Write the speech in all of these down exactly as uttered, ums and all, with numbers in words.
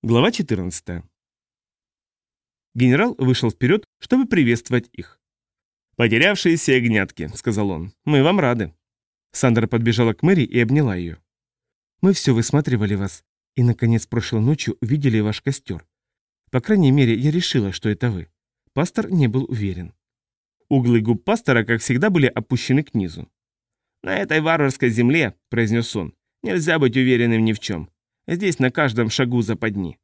Глава четырнадцатая. Генерал вышел вперед, чтобы приветствовать их. «Потерявшиеся ягнятки», — сказал он, — «мы вам рады». Сандра подбежала к Мэри и обняла ее. «Мы все высматривали вас, и, наконец, прошлой ночью увидели ваш костер. По крайней мере, я решила, что это вы». Пастор не был уверен. Углы губ пастора, как всегда, были опущены к низу. «На этой варварской земле», — произнес он, — «нельзя быть уверенным ни в чем. Здесь на каждом шагу западни».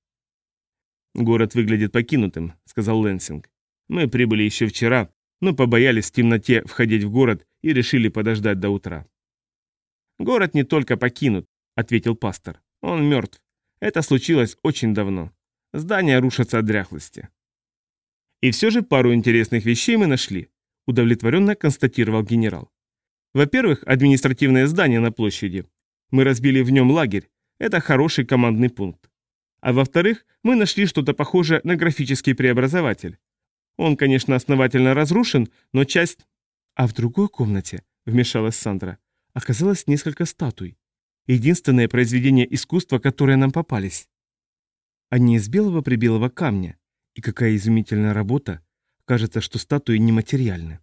«Город выглядит покинутым», — сказал Лэнсинг. «Мы прибыли еще вчера, но побоялись в темноте входить в город и решили подождать до утра». «Город не только покинут», — ответил пастор. «Он мертв. Это случилось очень давно. Здания рушатся от дряхлости». «И все же пару интересных вещей мы нашли», — удовлетворенно констатировал генерал. «Во-первых, административное здание на площади. Мы разбили в нем лагерь. Это хороший командный пункт. А во-вторых, мы нашли что-то похожее на графический преобразователь. Он, конечно, основательно разрушен, но часть...» «А в другой комнате», — вмешалась Сандра, — «оказалось несколько статуй. Единственное произведение искусства, которые нам попались. Они из белого-прибелого камня. И какая изумительная работа. Кажется, что статуи нематериальны».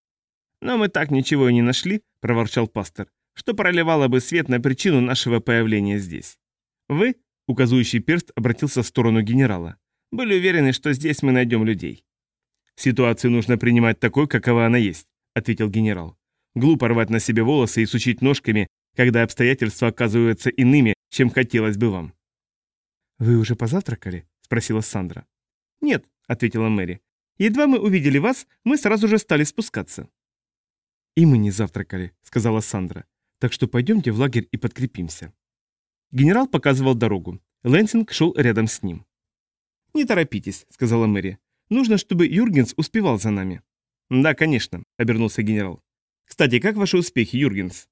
«Но мы так ничего и не нашли», — проворчал пастор, «что проливало бы свет на причину нашего появления здесь. Вы, — указывающий перст обратился в сторону генерала, — были уверены, что здесь мы найдем людей». «Ситуацию нужно принимать такой, какова она есть», — ответил генерал. «Глупо рвать на себе волосы и сучить ножками, когда обстоятельства оказываются иными, чем хотелось бы вам». «Вы уже позавтракали?» — спросила Сандра. «Нет», — ответила Мэри. «Едва мы увидели вас, мы сразу же стали спускаться». «И мы не завтракали», — сказала Сандра. «Так что пойдемте в лагерь и подкрепимся». Генерал показывал дорогу. Лэнсинг шел рядом с ним. «Не торопитесь», — сказала Мэри. «Нужно, чтобы Юргенс успевал за нами». «Да, конечно», — обернулся генерал. «Кстати, как ваши успехи, Юргенс?»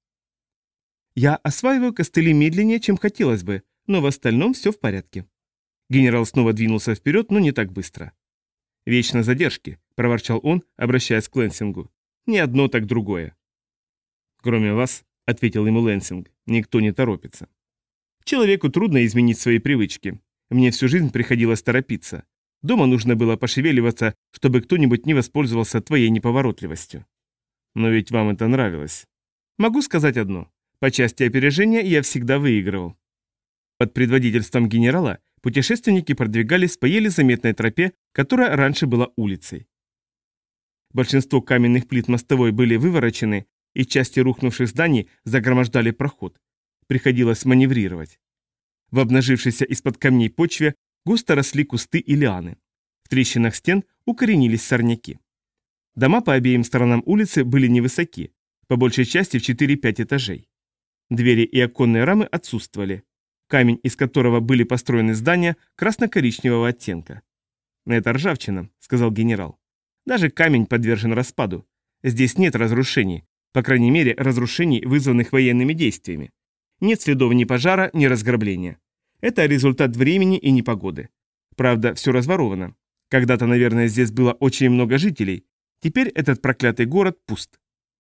«Я осваиваю костыли медленнее, чем хотелось бы, но в остальном все в порядке». Генерал снова двинулся вперед, но не так быстро. «Вечно задержки», — проворчал он, обращаясь к Лэнсингу. «Не одно, так другое». «Кроме вас», — ответил ему Лэнсинг, — «никто не торопится». «Человеку трудно изменить свои привычки. Мне всю жизнь приходилось торопиться. Дома нужно было пошевеливаться, чтобы кто-нибудь не воспользовался твоей неповоротливостью». «Но ведь вам это нравилось». «Могу сказать одно. По части опережения я всегда выигрывал». Под предводительством генерала путешественники продвигались по еле заметной тропе, которая раньше была улицей. Большинство каменных плит мостовой были выворочены, и части рухнувших зданий загромождали проход. Приходилось маневрировать. В обнажившейся из-под камней почве густо росли кусты и лианы. В трещинах стен укоренились сорняки. Дома по обеим сторонам улицы были невысоки, по большей части в четыре-пять этажей. Двери и оконные рамы отсутствовали. Камень, из которого были построены здания, красно-коричневого оттенка. «Это ржавчина», — сказал генерал. «Даже камень подвержен распаду. Здесь нет разрушений, по крайней мере, разрушений, вызванных военными действиями. Нет следов ни пожара, ни разграбления. Это результат времени и непогоды. Правда, все разворовано. Когда-то, наверное, здесь было очень много жителей. Теперь этот проклятый город пуст».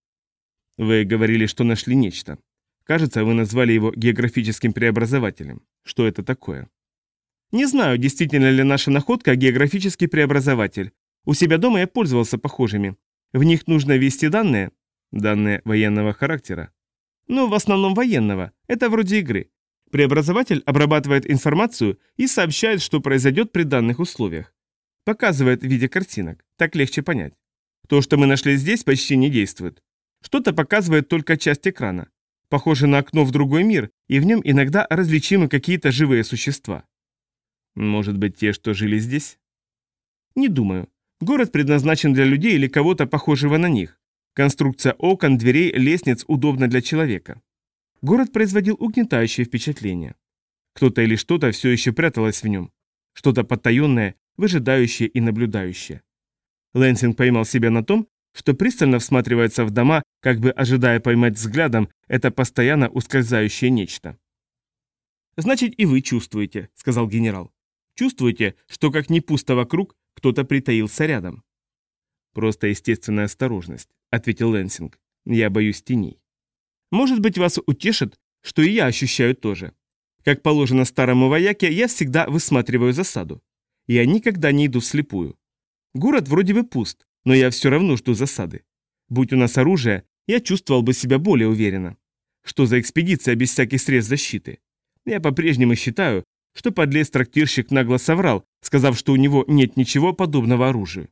«Вы говорили, что нашли нечто. Кажется, вы назвали его географическим преобразователем. Что это такое?» «Не знаю, действительно ли наша находка географический преобразователь. У себя дома я пользовался похожими. В них нужно ввести данные». «Данные военного характера?» «Ну, в основном военного. Это вроде игры. Преобразователь обрабатывает информацию и сообщает, что произойдет при данных условиях. Показывает в виде картинок. Так легче понять. То, что мы нашли здесь, почти не действует. Что-то показывает только часть экрана. Похоже на окно в другой мир, и в нем иногда различимы какие-то живые существа». «Может быть, те, что жили здесь?» «Не думаю. Город предназначен для людей или кого-то похожего на них. Конструкция окон, дверей, лестниц удобна для человека. Город производил угнетающее впечатление. Кто-то или что-то все еще пряталось в нем. Что-то потаенное, выжидающее и наблюдающее». Лэнсинг поймал себя на том, что пристально всматривается в дома, как бы ожидая поймать взглядом это постоянно ускользающее нечто. «Значит, и вы чувствуете», — сказал генерал. «Чувствуете, что как ни пусто вокруг, кто-то притаился рядом». «Просто естественная осторожность», — ответил Лэнсинг. «Я боюсь теней». «Может быть, вас утешит, что и я ощущаю то же. Как положено старому вояке, я всегда высматриваю засаду. Я никогда не иду вслепую. Город вроде бы пуст, но я все равно жду засады. Будь у нас оружие, я чувствовал бы себя более уверенно. Что за экспедиция без всяких средств защиты? Я по-прежнему считаю, что подлец-трактирщик нагло соврал, сказав, что у него нет ничего подобного оружию.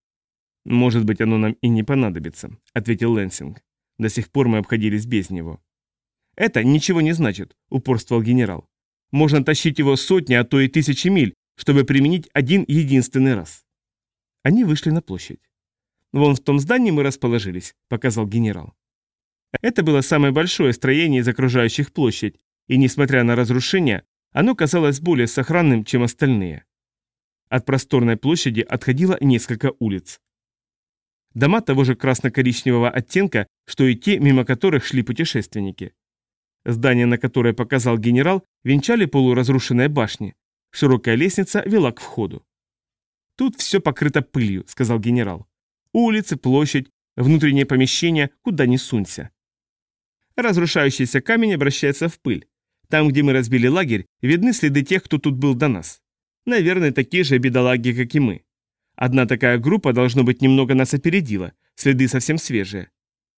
«Может быть, оно нам и не понадобится», — ответил Лэнсинг. «До сих пор мы обходились без него». «Это ничего не значит», — упорствовал генерал. «Можно тащить его сотни, а то и тысячи миль, чтобы применить один единственный раз». Они вышли на площадь. «Вон в том здании мы расположились», — показал генерал. Это было самое большое строение из окружающих площадь, и, несмотря на разрушения, оно казалось более сохранным, чем остальные. От просторной площади отходило несколько улиц. Дома того же красно-коричневого оттенка, что и те, мимо которых шли путешественники. Здание, на которое показал генерал, венчали полуразрушенные башни. Широкая лестница вела к входу. «Тут все покрыто пылью», — сказал генерал. «Улицы, площадь, внутреннее помещение, куда ни сунься». Разрушающийся камень обращается в пыль. Там, где мы разбили лагерь, видны следы тех, кто тут был до нас. Наверное, такие же бедолаги, как и мы. Одна такая группа, должно быть, немного нас опередила, следы совсем свежие.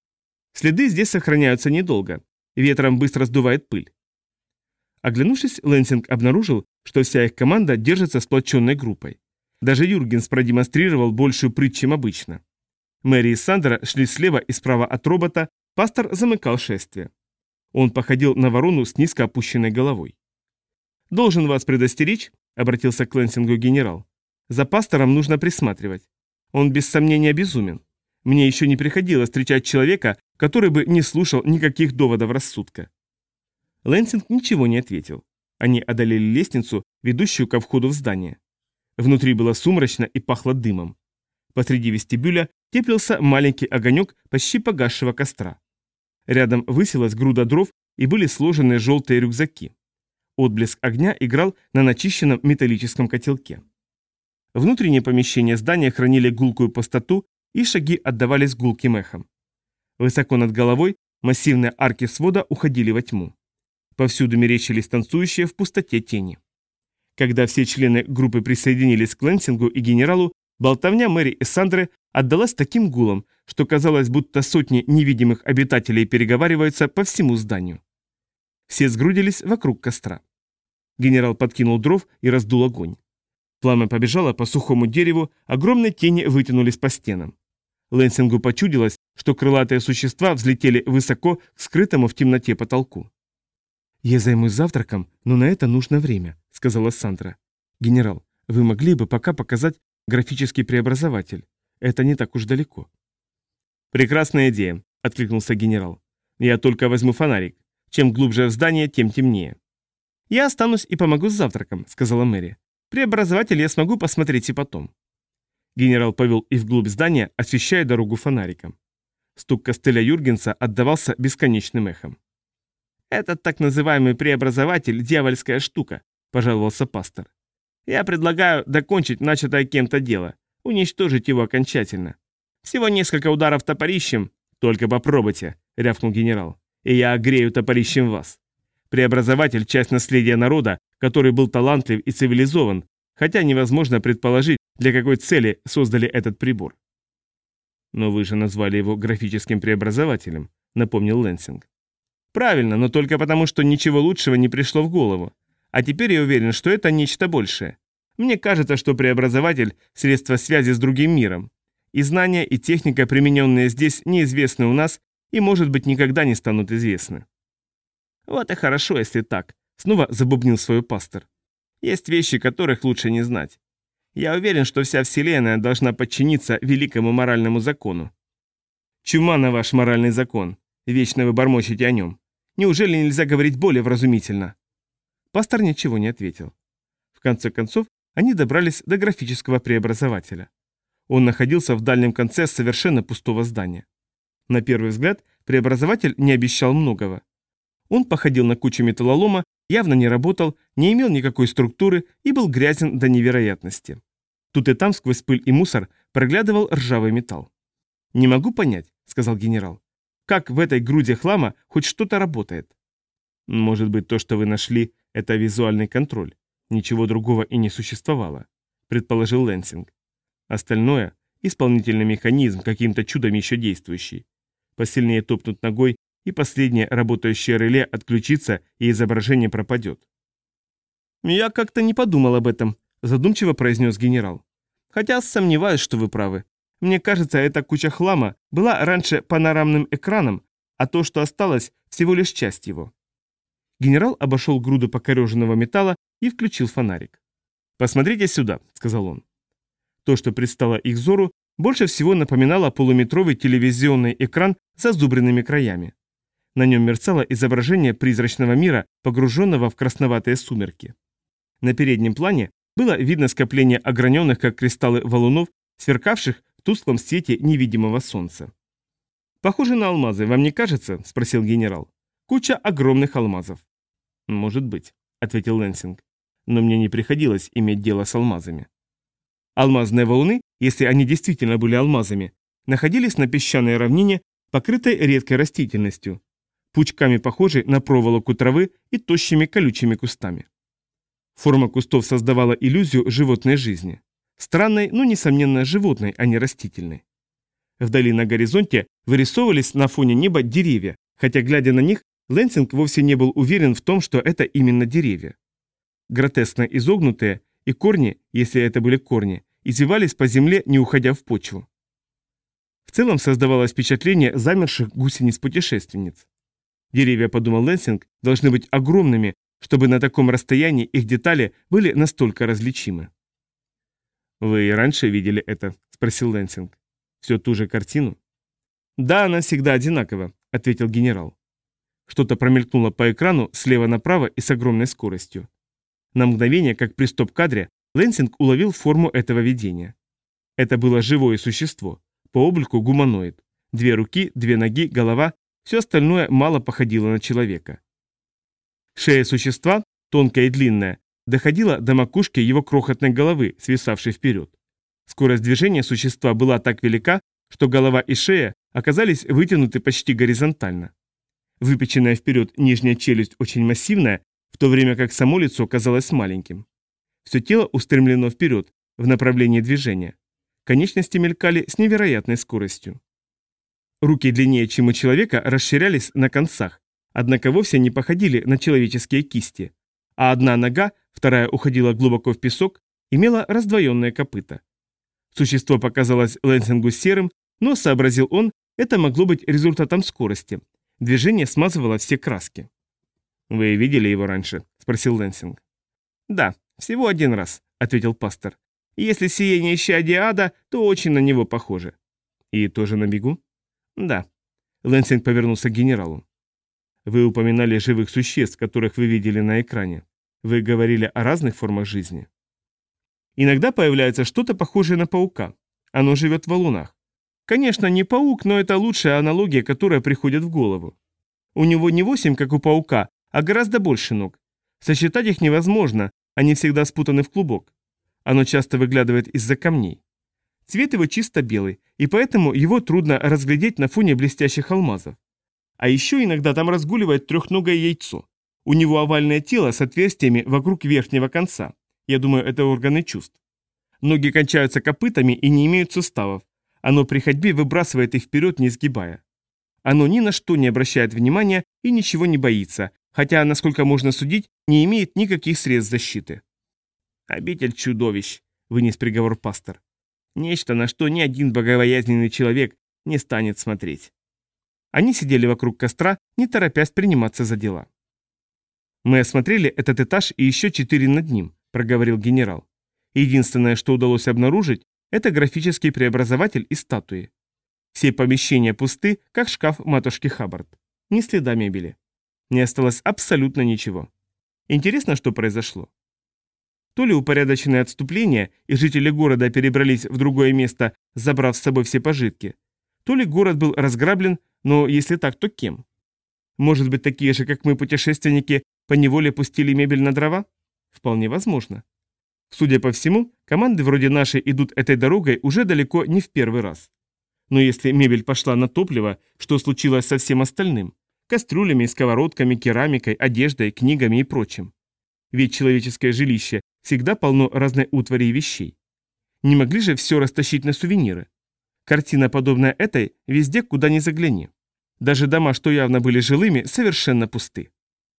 Следы здесь сохраняются недолго. Ветром быстро сдувает пыль. Оглянувшись, Лэнсинг обнаружил, что вся их команда держится сплоченной группой. Даже Юргенс продемонстрировал большую прыть, чем обычно. Мэри и Сандра шли слева и справа от робота, пастор замыкал шествие. Он походил на ворону с низко опущенной головой. «Должен вас предостеречь», — обратился к Лэнсингу генерал. «За пастором нужно присматривать. Он без сомнения безумен. Мне еще не приходилось встречать человека, который бы не слушал никаких доводов рассудка». Лэнсинг ничего не ответил. Они одолели лестницу, ведущую ко входу в здание. Внутри было сумрачно и пахло дымом. Посреди вестибюля теплился маленький огонек почти погасшего костра. Рядом высилась груда дров и были сложены желтые рюкзаки. Отблеск огня играл на начищенном металлическом котелке. Внутренние помещения здания хранили гулкую пустоту, и шаги отдавались гулким эхом. Высоко над головой массивные арки свода уходили во тьму. Повсюду мерещились танцующие в пустоте тени. Когда все члены группы присоединились к Лэнсингу и генералу, болтовня Мэри и Сандры отдалась таким гулом, что казалось, будто сотни невидимых обитателей переговариваются по всему зданию. Все сгрудились вокруг костра. Генерал подкинул дров и раздул огонь. Пламя побежало по сухому дереву, огромные тени вытянулись по стенам. Лэнсингу почудилось, что крылатые существа взлетели высоко к скрытому в темноте потолку. «Я займусь завтраком, но на это нужно время», — сказала Сандра. «Генерал, вы могли бы пока показать графический преобразователь? Это не так уж далеко». «Прекрасная идея», — откликнулся генерал. «Я только возьму фонарик. Чем глубже в здание, тем темнее». «Я останусь и помогу с завтраком», — сказала Мэри. «Преобразователь я смогу посмотреть и потом». Генерал повел их вглубь здания, освещая дорогу фонариком. Стук костыля Юргенса отдавался бесконечным эхом. «Этот так называемый преобразователь – дьявольская штука», – пожаловался пастор. «Я предлагаю докончить начатое кем-то дело, уничтожить его окончательно. Всего несколько ударов топорищем». «Только попробуйте», – рявкнул генерал, – «и я огрею топорищем вас». Преобразователь – часть наследия народа, который был талантлив и цивилизован, хотя невозможно предположить, для какой цели создали этот прибор. «Но вы же назвали его графическим преобразователем», – напомнил Лэнсинг. «Правильно, но только потому, что ничего лучшего не пришло в голову. А теперь я уверен, что это нечто большее. Мне кажется, что преобразователь – средство связи с другим миром. И знания, и техника, примененные здесь, неизвестны у нас и, может быть, никогда не станут известны». «Вот и хорошо, если так», – снова забубнил свой пастор. «Есть вещи, которых лучше не знать. Я уверен, что вся Вселенная должна подчиниться великому моральному закону». «Чума на ваш моральный закон. Вечно вы бормочете о нем. Неужели нельзя говорить более вразумительно?» Пастор ничего не ответил. В конце концов, они добрались до графического преобразователя. Он находился в дальнем конце совершенно пустого здания. На первый взгляд, преобразователь не обещал многого. Он походил на кучу металлолома, явно не работал, не имел никакой структуры и был грязен до невероятности. Тут и там сквозь пыль и мусор проглядывал ржавый металл. «Не могу понять», — сказал генерал, — «как в этой груди хлама хоть что-то работает?» «Может быть, то, что вы нашли, Это визуальный контроль. Ничего другого и не существовало, предположил Лэнсинг. Остальное – исполнительный механизм, каким-то чудом еще действующий. Посильнее топнуть ногой, и последнее работающее реле отключится, и изображение пропадет. «Я как-то не подумал об этом», – задумчиво произнес генерал. «Хотя сомневаюсь, что вы правы. Мне кажется, эта куча хлама была раньше панорамным экраном, а то, что осталось, всего лишь часть его». Генерал обошел груду покореженного металла и включил фонарик. «Посмотрите сюда», — сказал он. То, что предстало их взору, больше всего напоминало полуметровый телевизионный экран с зазубренными краями. На нем мерцало изображение призрачного мира, погруженного в красноватые сумерки. На переднем плане было видно скопление ограненных, как кристаллы, валунов, сверкавших в тусклом свете невидимого солнца. «Похоже на алмазы, вам не кажется?» – спросил генерал. «Куча огромных алмазов». «Может быть», – ответил Лэнсинг. «Но мне не приходилось иметь дело с алмазами». Алмазные валуны, если они действительно были алмазами, находились на песчаной равнине, покрытой редкой растительностью, пучками похожей на проволоку травы и тощими колючими кустами. Форма кустов создавала иллюзию животной жизни. Странной, но, несомненно, животной, а не растительной. Вдали на горизонте вырисовывались на фоне неба деревья, хотя, глядя на них, Лэнсинг вовсе не был уверен в том, что это именно деревья. Гротескно изогнутые, и корни, если это были корни, извивались по земле, не уходя в почву. В целом создавалось впечатление замерших гусениц-путешественниц. Деревья, подумал Лэнсинг, должны быть огромными, чтобы на таком расстоянии их детали были настолько различимы. «Вы и раньше видели это?» – спросил Лэнсинг. «Всю ту же картину?» «Да, она всегда одинакова», – ответил генерал. Что-то промелькнуло по экрану слева направо и с огромной скоростью. На мгновение, как при стоп-кадре, Лэнсинг уловил форму этого видения. Это было живое существо, по облику гуманоид. Две руки, две ноги, голова, все остальное мало походило на человека. Шея существа, тонкая и длинная, доходила до макушки его крохотной головы, свисавшей вперед. Скорость движения существа была так велика, что голова и шея оказались вытянуты почти горизонтально. Выпеченная вперед нижняя челюсть очень массивная, в то время как само лицо казалось маленьким. Все тело устремлено вперед, в направлении движения. Конечности мелькали с невероятной скоростью. Руки длиннее, чем у человека, расширялись на концах, однако вовсе не походили на человеческие кисти, а одна нога, вторая уходила глубоко в песок, имела раздвоенное копыто. Существо показалось Лэнсингу серым, но, сообразил он, это могло быть результатом скорости. Движение смазывало все краски. «Вы видели его раньше?» – спросил Лэнсинг. «Да, всего один раз», – ответил пастор. «Если сие не исчадие ада, то очень на него похоже». «И тоже на бегу?» «Да». Лэнсинг повернулся к генералу. «Вы упоминали живых существ, которых вы видели на экране. Вы говорили о разных формах жизни?» «Иногда появляется что-то похожее на паука. Оно живет в валунах. Конечно, не паук, но это лучшая аналогия, которая приходит в голову. У него не восемь, как у паука, а гораздо больше ног. Сосчитать их невозможно, они всегда спутаны в клубок. Оно часто выглядывает из-за камней. Цвет его чисто белый, и поэтому его трудно разглядеть на фоне блестящих алмазов. А еще иногда там разгуливает трехногое яйцо. У него овальное тело с отверстиями вокруг верхнего конца. Я думаю, это органы чувств. Ноги кончаются копытами и не имеют суставов. Оно при ходьбе выбрасывает их вперед, не сгибая. Оно ни на что не обращает внимания и ничего не боится, хотя, насколько можно судить, не имеет никаких средств защиты. «Обитель чудовищ», — вынес приговор пастор. «Нечто, на что ни один богобоязненный человек не станет смотреть». Они сидели вокруг костра, не торопясь приниматься за дела. «Мы осмотрели этот этаж и еще четыре над ним», — проговорил генерал. «Единственное, что удалось обнаружить, это графический преобразователь и статуи. Все помещения пусты, как шкаф матушки Хаббард. Ни следа мебели. Не осталось абсолютно ничего. Интересно, что произошло. То ли упорядоченное отступление, и жители города перебрались в другое место, забрав с собой все пожитки, то ли город был разграблен, но если так, то кем? Может быть, такие же, как мы, путешественники, поневоле пустили мебель на дрова? Вполне возможно. Судя по всему, команды вроде нашей идут этой дорогой уже далеко не в первый раз. Но если мебель пошла на топливо, что случилось со всем остальным? Кастрюлями, сковородками, керамикой, одеждой, книгами и прочим. Ведь человеческое жилище всегда полно разной утвари и вещей. Не могли же все растащить на сувениры? Картина, подобная этой, везде, куда ни загляни. Даже дома, что явно были жилыми, совершенно пусты.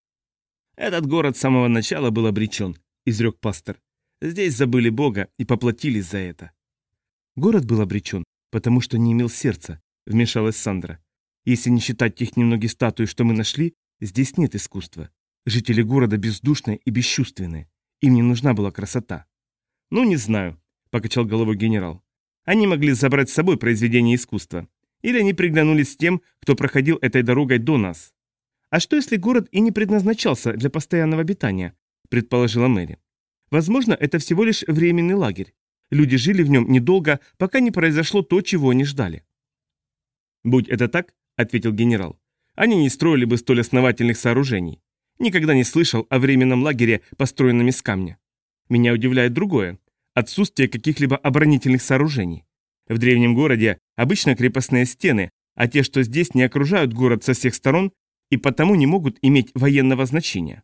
«Этот город с самого начала был обречен», — изрек пастор. «Здесь забыли Бога и поплатились за это». «Город был обречен, потому что не имел сердца», — вмешалась Сандра. «Если не считать тех немногих статуй, что мы нашли, здесь нет искусства. Жители города бездушные и бесчувственные. Им не нужна была красота». «Ну, не знаю», — покачал головой генерал. «Они могли забрать с собой произведение искусства. Или они приглянулись тем, кто проходил этой дорогой до нас». «А что, если город и не предназначался для постоянного обитания?» – предположила Мэри. «Возможно, это всего лишь временный лагерь. Люди жили в нем недолго, пока не произошло то, чего они ждали». «Будь это так», – ответил генерал, – «они не строили бы столь основательных сооружений. Никогда не слышал о временном лагере, построенном из камня. Меня удивляет другое – отсутствие каких-либо оборонительных сооружений. В древнем городе обычно крепостные стены, а те, что здесь, не окружают город со всех сторон и потому не могут иметь военного значения».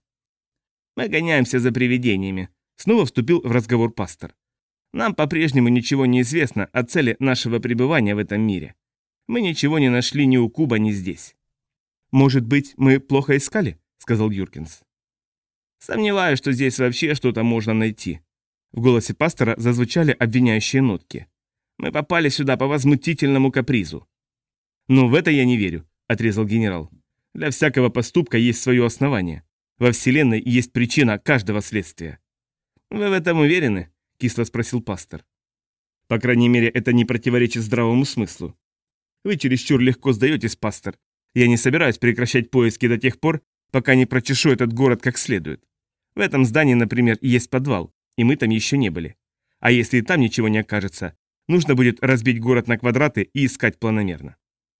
«Мы гоняемся за привидениями», — снова вступил в разговор пастор. «Нам по-прежнему ничего не известно о цели нашего пребывания в этом мире. Мы ничего не нашли ни у Куба, ни здесь». «Может быть, мы плохо искали?» — сказал Юркинс. «Сомневаюсь, что здесь вообще что-то можно найти». В голосе пастора зазвучали обвиняющие нотки. «Мы попали сюда по возмутительному капризу». «Но в это я не верю», — отрезал генерал. «Для всякого поступка есть свое основание. Во Вселенной есть причина каждого следствия». «Вы в этом уверены?» – кисло спросил пастор. «По крайней мере, это не противоречит здравому смыслу. Вы чересчур легко сдаетесь, пастор. Я не собираюсь прекращать поиски до тех пор, пока не прочешу этот город как следует. В этом здании, например, есть подвал, и мы там еще не были. А если и там ничего не окажется, нужно будет разбить город на квадраты и искать планомерно».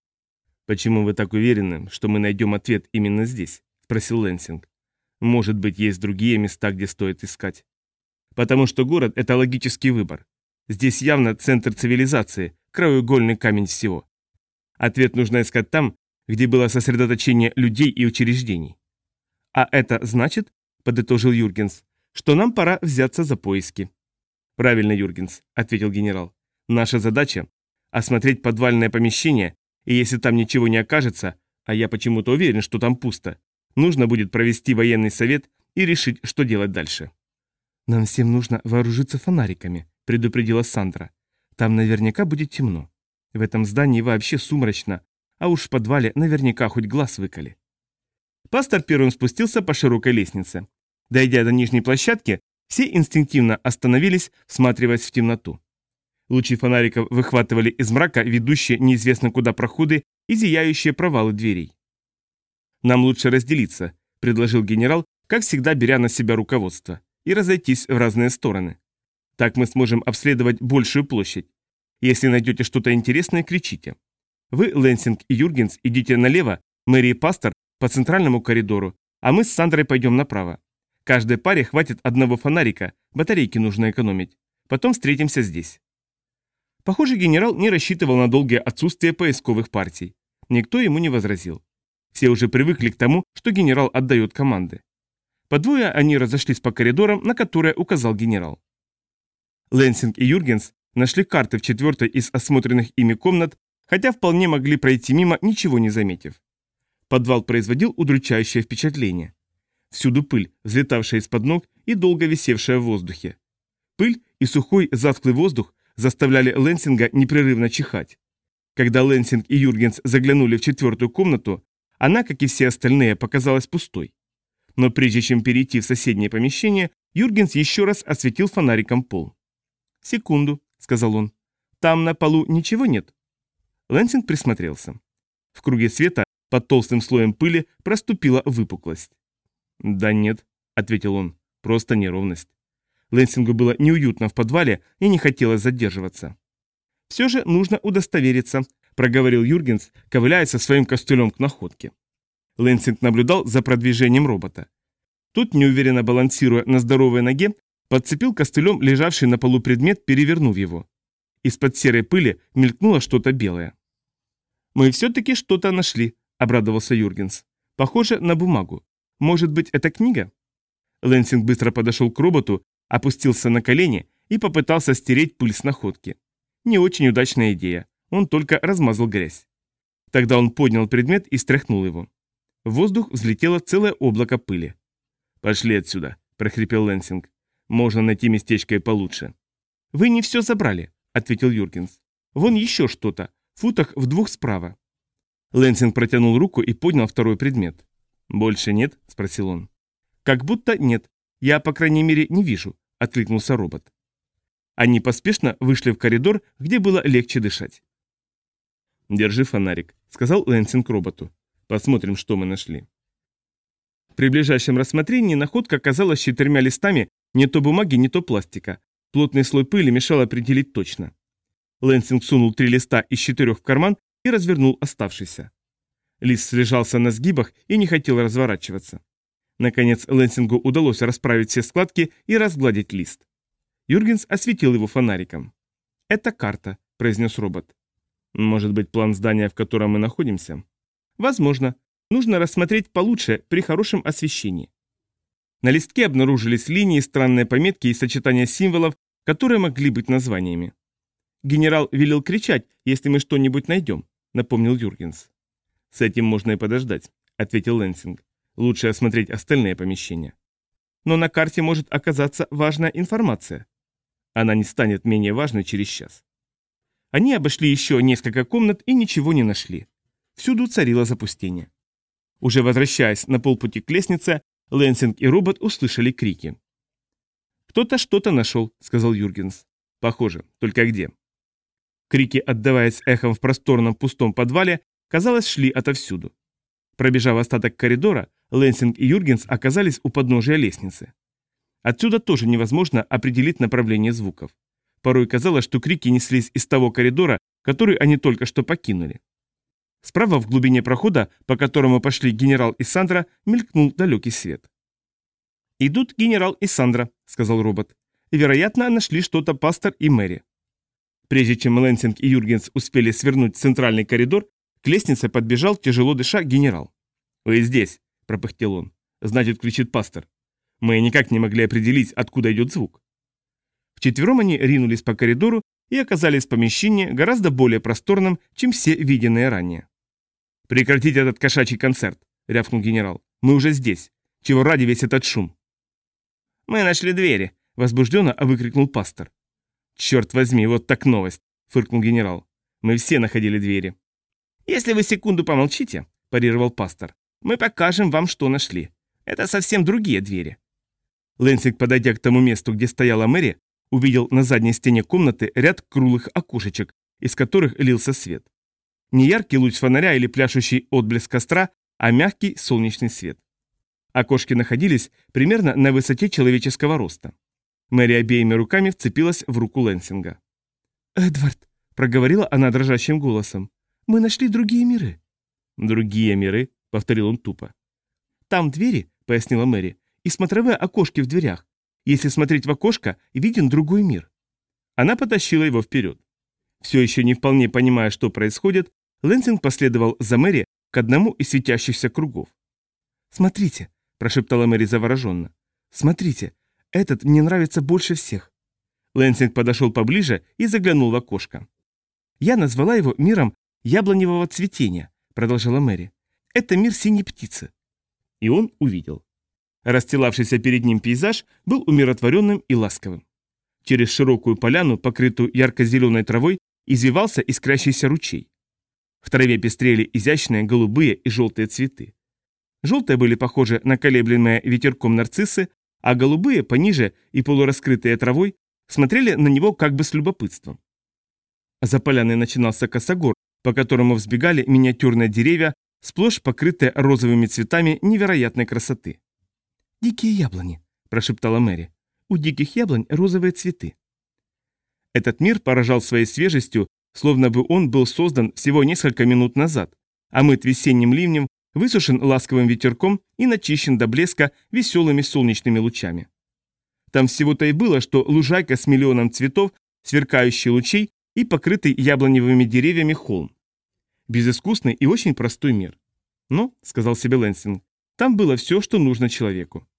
«Почему вы так уверены, что мы найдем ответ именно здесь?» – спросил Лэнсинг. «Может быть, есть другие места, где стоит искать?» «Потому что город – это логический выбор. Здесь явно центр цивилизации, краеугольный камень всего. Ответ нужно искать там, где было сосредоточение людей и учреждений». «А это значит, – подытожил Юргенс, – что нам пора взяться за поиски». «Правильно, Юргенс», – ответил генерал. «Наша задача – осмотреть подвальное помещение, и если там ничего не окажется, а я почему-то уверен, что там пусто, нужно будет провести военный совет и решить, что делать дальше». «Нам всем нужно вооружиться фонариками», — предупредила Сандра. «Там наверняка будет темно. В этом здании вообще сумрачно, а уж в подвале наверняка хоть глаз выколи». Пастор первым спустился по широкой лестнице. Дойдя до нижней площадки, все инстинктивно остановились, всматриваясь в темноту. Лучи фонариков выхватывали из мрака ведущие неизвестно куда проходы и зияющие провалы дверей. «Нам лучше разделиться», — предложил генерал, как всегда беря на себя руководство, и разойтись в разные стороны. Так мы сможем обследовать большую площадь. Если найдете что-то интересное, кричите. Вы, Лэнсинг и Юргенс, идите налево, Мэри и пастор по центральному коридору, а мы с Сандрой пойдем направо. Каждой паре хватит одного фонарика, батарейки нужно экономить. Потом встретимся здесь». Похоже, генерал не рассчитывал на долгое отсутствие поисковых партий. Никто ему не возразил. Все уже привыкли к тому, что генерал отдает команды. По двое они разошлись по коридорам, на которые указал генерал. Лэнсинг и Юргенс нашли карты в четвертой из осмотренных ими комнат, хотя вполне могли пройти мимо, ничего не заметив. Подвал производил удручающее впечатление. Всюду пыль, взлетавшая из-под ног и долго висевшая в воздухе. Пыль и сухой затхлый воздух заставляли Лэнсинга непрерывно чихать. Когда Лэнсинг и Юргенс заглянули в четвертую комнату, она, как и все остальные, показалась пустой. Но прежде чем перейти в соседнее помещение, Юргенс еще раз осветил фонариком пол. «Секунду», — сказал он. «Там на полу ничего нет?» Лэнсинг присмотрелся. В круге света под толстым слоем пыли проступила выпуклость. «Да нет», — ответил он, — «просто неровность». Лэнсингу было неуютно в подвале и не хотелось задерживаться. «Все же нужно удостовериться», — проговорил Юргенс, ковыляя со своим костылем к находке. Лэнсинг наблюдал за продвижением робота. Тот, неуверенно балансируя на здоровой ноге, подцепил костылем лежавший на полу предмет, перевернув его. Из-под серой пыли мелькнуло что-то белое. «Мы все-таки что-то нашли», — обрадовался Юргенс. «Похоже на бумагу. Может быть, это книга?» Лэнсинг быстро подошел к роботу, опустился на колени и попытался стереть пыль с находки. Не очень удачная идея, он только размазал грязь. Тогда он поднял предмет и стряхнул его. В воздух взлетело целое облако пыли. «Пошли отсюда», – прохрипел Лэнсинг. «Можно найти местечко и получше». «Вы не все забрали», – ответил Юргенс. «Вон еще что-то, в футах в двух справа». Лэнсинг протянул руку и поднял второй предмет. «Больше нет?» – спросил он. «Как будто нет. Я, по крайней мере, не вижу», – откликнулся робот. Они поспешно вышли в коридор, где было легче дышать. «Держи фонарик», — сказал Лэнсинг роботу. «Посмотрим, что мы нашли». При ближайшем рассмотрении находка оказалась четырьмя листами не то бумаги, не то пластика. Плотный слой пыли мешал определить точно. Лэнсинг сунул три листа из четырех в карман и развернул оставшийся. Лист слежался на сгибах и не хотел разворачиваться. Наконец Лэнсингу удалось расправить все складки и разгладить лист. Юргенс осветил его фонариком. «Это карта», — произнес робот. «Может быть, план здания, в котором мы находимся?» «Возможно. Нужно рассмотреть получше при хорошем освещении». На листке обнаружились линии, странные пометки и сочетания символов, которые могли быть названиями. «Генерал велел кричать, если мы что-нибудь найдем», — напомнил Юргенс. «С этим можно и подождать», — ответил Лэнсинг. «Лучше осмотреть остальные помещения». «Но на карте может оказаться важная информация». «Она не станет менее важной через час». Они обошли еще несколько комнат и ничего не нашли. Всюду царило запустение. Уже возвращаясь на полпути к лестнице, Лэнсинг и робот услышали крики. «Кто-то что-то нашел», — сказал Юргенс. «Похоже, только где?» Крики, отдаваясь эхом в просторном пустом подвале, казалось, шли отовсюду. Пробежав остаток коридора, Лэнсинг и Юргенс оказались у подножия лестницы. Отсюда тоже невозможно определить направление звуков. Порой казалось, что крики неслись из того коридора, который они только что покинули. Справа в глубине прохода, по которому пошли генерал и Сандра, мелькнул далекий свет. «Идут генерал и Сандра», — сказал робот. «Вероятно, нашли что-то пастор и Мэри». Прежде чем Лэнсинг и Юргенс успели свернуть в центральный коридор, к лестнице подбежал, тяжело дыша, генерал. «Вы здесь», — пропыхтел он. «Значит, кричит пастор. Мы никак не могли определить, откуда идет звук». Вчетвером они ринулись по коридору и оказались в помещении гораздо более просторном, чем все виденные ранее. «Прекратите этот кошачий концерт», — рявкнул генерал. «Мы уже здесь. Чего ради весь этот шум?» «Мы нашли двери», — возбужденно выкрикнул пастор. «Черт возьми, вот так новость», — фыркнул генерал. «Мы все находили двери». «Если вы секунду помолчите», — парировал пастор, — «мы покажем вам, что нашли. Это совсем другие двери». Лэнсинг, подойдя к тому месту, где стояла Мэри, увидел на задней стене комнаты ряд круглых окошечек, из которых лился свет. Не яркий луч фонаря или пляшущий отблеск костра, а мягкий солнечный свет. Окошки находились примерно на высоте человеческого роста. Мэри обеими руками вцепилась в руку Лэнсинга. «Эдвард», — проговорила она дрожащим голосом, — «мы нашли другие миры». «Другие миры?» — повторил он тупо. «Там двери», — пояснила Мэри, — «и смотровые окошки в дверях. Если смотреть в окошко, виден другой мир». Она потащила его вперед. Все еще не вполне понимая, что происходит, Лэнсинг последовал за Мэри к одному из светящихся кругов. «Смотрите», – прошептала Мэри завороженно. «Смотрите, этот мне нравится больше всех». Лэнсинг подошел поближе и заглянул в окошко. «Я назвала его миром яблоневого цветения», – продолжала Мэри. «Это мир синей птицы». И он увидел. Расстилавшийся перед ним пейзаж был умиротворенным и ласковым. Через широкую поляну, покрытую ярко-зеленой травой, извивался искрящийся ручей. В траве пестрели изящные голубые и желтые цветы. Желтые были похожи на колеблемые ветерком нарциссы, а голубые, пониже и полураскрытые травой, смотрели на него как бы с любопытством. За поляной начинался косогор, по которому взбегали миниатюрные деревья, сплошь покрытые розовыми цветами невероятной красоты. «Дикие яблони», – прошептала Мэри. «У диких яблонь розовые цветы». Этот мир поражал своей свежестью, словно бы он был создан всего несколько минут назад, омыт весенним ливнем, высушен ласковым ветерком и начищен до блеска веселыми солнечными лучами. Там всего-то и было, что лужайка с миллионом цветов, сверкающий лучей и покрытый яблоневыми деревьями холм. Безыскусный и очень простой мир. «Но», — сказал себе Лэнсинг, — «там было все, что нужно человеку».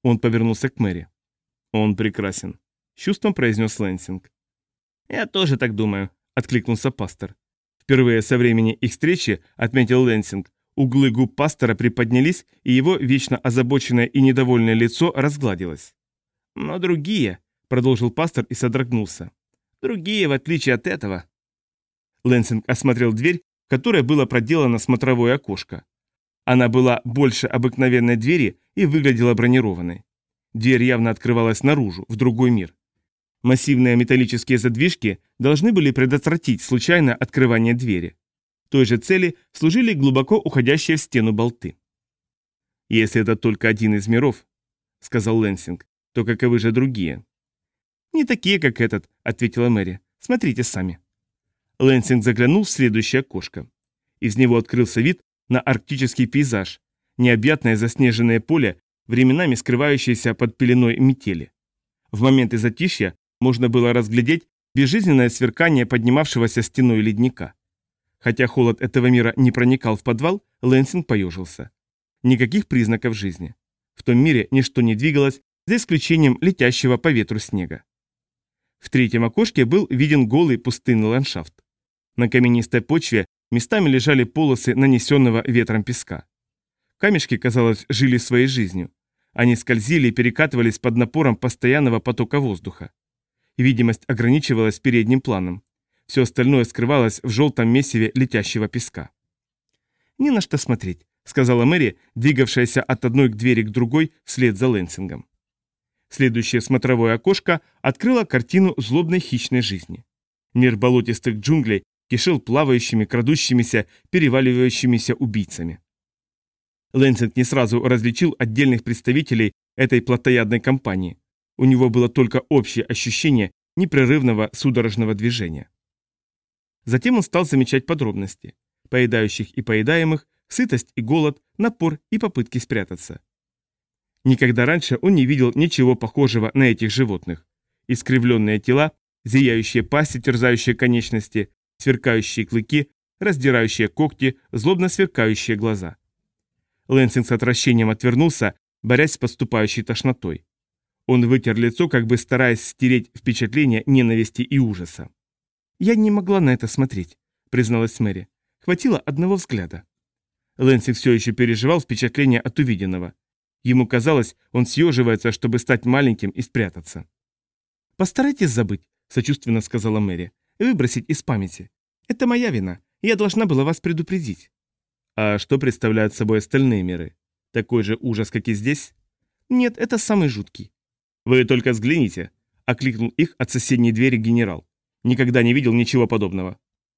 Он повернулся к Мэри. «Он прекрасен», — с чувством произнес Лэнсинг. «Я тоже так думаю», — откликнулся пастор. Впервые со времени их встречи, отметил Лэнсинг, углы губ пастора приподнялись, и его вечно озабоченное и недовольное лицо разгладилось. «Но другие», — продолжил пастор и содрогнулся, — «другие, в отличие от этого». Лэнсинг осмотрел дверь, в которой было проделано смотровое окошко. Она была больше обыкновенной двери и выглядела бронированной. Дверь явно открывалась наружу, в другой мир. Массивные металлические задвижки должны были предотвратить случайное открывание двери. Той же цели служили глубоко уходящие в стену болты. «Если это только один из миров», — сказал Лэнсинг, — «то каковы же другие?» «Не такие, как этот», — ответила Мэри. «Смотрите сами». Лэнсинг заглянул в следующее окошко. Из него открылся вид на арктический пейзаж, необъятное заснеженное поле, временами скрывающееся под пеленой метели. В моменты затишья можно было разглядеть безжизненное сверкание поднимавшегося стеной ледника. Хотя холод этого мира не проникал в подвал, Лэнсинг поежился. Никаких признаков жизни. В том мире ничто не двигалось, за исключением летящего по ветру снега. В третьем окошке был виден голый пустынный ландшафт. На каменистой почве местами лежали полосы нанесенного ветром песка. Камешки, казалось, жили своей жизнью. Они скользили и перекатывались под напором постоянного потока воздуха. Видимость ограничивалась передним планом. Все остальное скрывалось в желтом месиве летящего песка. «Не на что смотреть», — сказала Мэри, двигавшаяся от одной к двери к другой вслед за Лэнсингом. Следующее смотровое окошко открыло картину злобной хищной жизни. Мир болотистых джунглей кишел плавающими, крадущимися, переваливающимися убийцами. Лэнсинг не сразу различил отдельных представителей этой плотоядной компании. У него было только общее ощущение непрерывного судорожного движения. Затем он стал замечать подробности. Поедающих и поедаемых, сытость и голод, напор и попытки спрятаться. Никогда раньше он не видел ничего похожего на этих животных. Искривленные тела, зияющие пасти, терзающие конечности, сверкающие клыки, раздирающие когти, злобно сверкающие глаза. Лэнсинг с отвращением отвернулся, борясь с подступающей тошнотой. Он вытер лицо, как бы стараясь стереть впечатление ненависти и ужаса. «Я не могла на это смотреть», — призналась Мэри. «Хватило одного взгляда». Лэнсинг все еще переживал впечатление от увиденного. Ему казалось, он съеживается, чтобы стать маленьким и спрятаться. «Постарайтесь забыть», — сочувственно сказала Мэри. «Выбросить из памяти. Это моя вина. Я должна была вас предупредить». «А что представляют собой остальные миры? Такой же ужас, как и здесь?» «Нет, это самый жуткий». «Вы только взгляните», — окликнул их от соседней двери генерал. «Никогда не видел ничего подобного».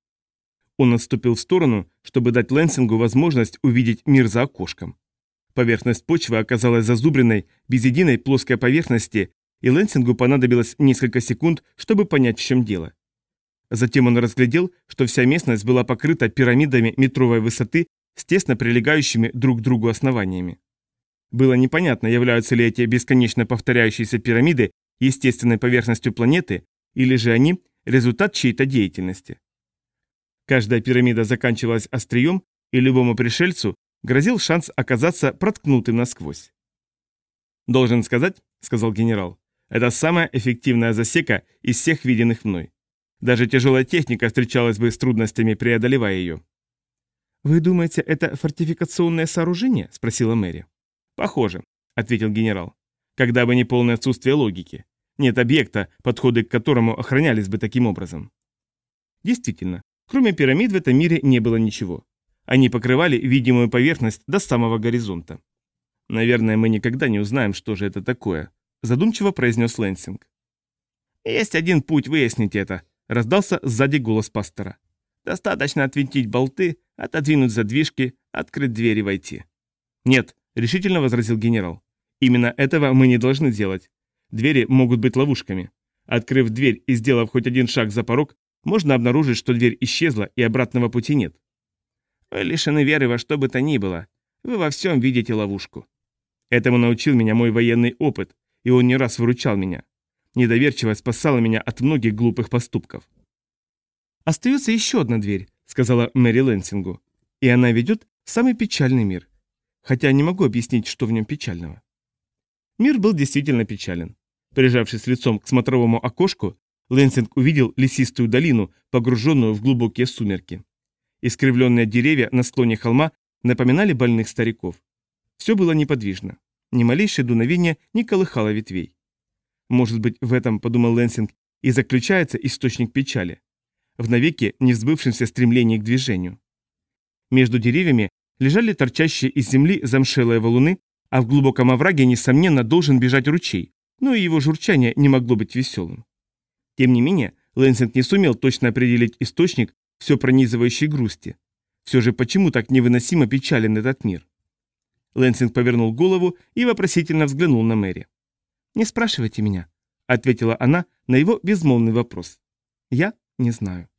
Он отступил в сторону, чтобы дать Лэнсингу возможность увидеть мир за окошком. Поверхность почвы оказалась зазубренной, без единой плоской поверхности, и Лэнсингу понадобилось несколько секунд, чтобы понять, в чем дело. Затем он разглядел, что вся местность была покрыта пирамидами метровой высоты с тесно прилегающими друг к другу основаниями. Было непонятно, являются ли эти бесконечно повторяющиеся пирамиды естественной поверхностью планеты, или же они – результат чьей-то деятельности. Каждая пирамида заканчивалась острием, и любому пришельцу грозил шанс оказаться проткнутым насквозь. «Должен сказать, — сказал генерал, — это самая эффективная засека из всех виденных мной. Даже тяжелая техника встречалась бы с трудностями, преодолевая ее». «Вы думаете, это фортификационное сооружение?» — спросила Мэри. «Похоже», — ответил генерал, — «когда бы не полное отсутствие логики. Нет объекта, подходы к которому охранялись бы таким образом». Действительно, кроме пирамид в этом мире не было ничего. Они покрывали видимую поверхность до самого горизонта. «Наверное, мы никогда не узнаем, что же это такое», — задумчиво произнес Лэнсинг. «Есть один путь выяснить это», — раздался сзади голос пастора. «Достаточно отвинтить болты, отодвинуть задвижки, открыть дверь и войти». «Нет», — решительно возразил генерал. «Именно этого мы не должны делать. Двери могут быть ловушками. Открыв дверь и сделав хоть один шаг за порог, можно обнаружить, что дверь исчезла и обратного пути нет». «Вы лишены веры во что бы то ни было. Вы во всем видите ловушку». Этому научил меня мой военный опыт, и он не раз выручал меня. Недоверчивость спасала меня от многих глупых поступков. «Остается еще одна дверь», — сказала Мэри Лэнсингу, «и она ведет в самый печальный мир. Хотя не могу объяснить, что в нем печального». Мир был действительно печален. Прижавшись лицом к смотровому окошку, Лэнсинг увидел лесистую долину, погруженную в глубокие сумерки. Искривленные деревья на склоне холма напоминали больных стариков. Все было неподвижно. Ни малейшее дуновение не колыхало ветвей. Может быть, в этом, подумал Лэнсинг, и заключается источник печали. В навеки невзбывшемся стремлении к движению. Между деревьями лежали торчащие из земли замшелые валуны, а в глубоком овраге, несомненно, должен бежать ручей, но и его журчание не могло быть веселым. Тем не менее, Лэнсинг не сумел точно определить источник все пронизывающей грусти. Все же почему так невыносимо печален этот мир? Лэнсинг повернул голову и вопросительно взглянул на Мэри. «Не спрашивайте меня», — ответила она на его безмолвный вопрос. «Я не знаю».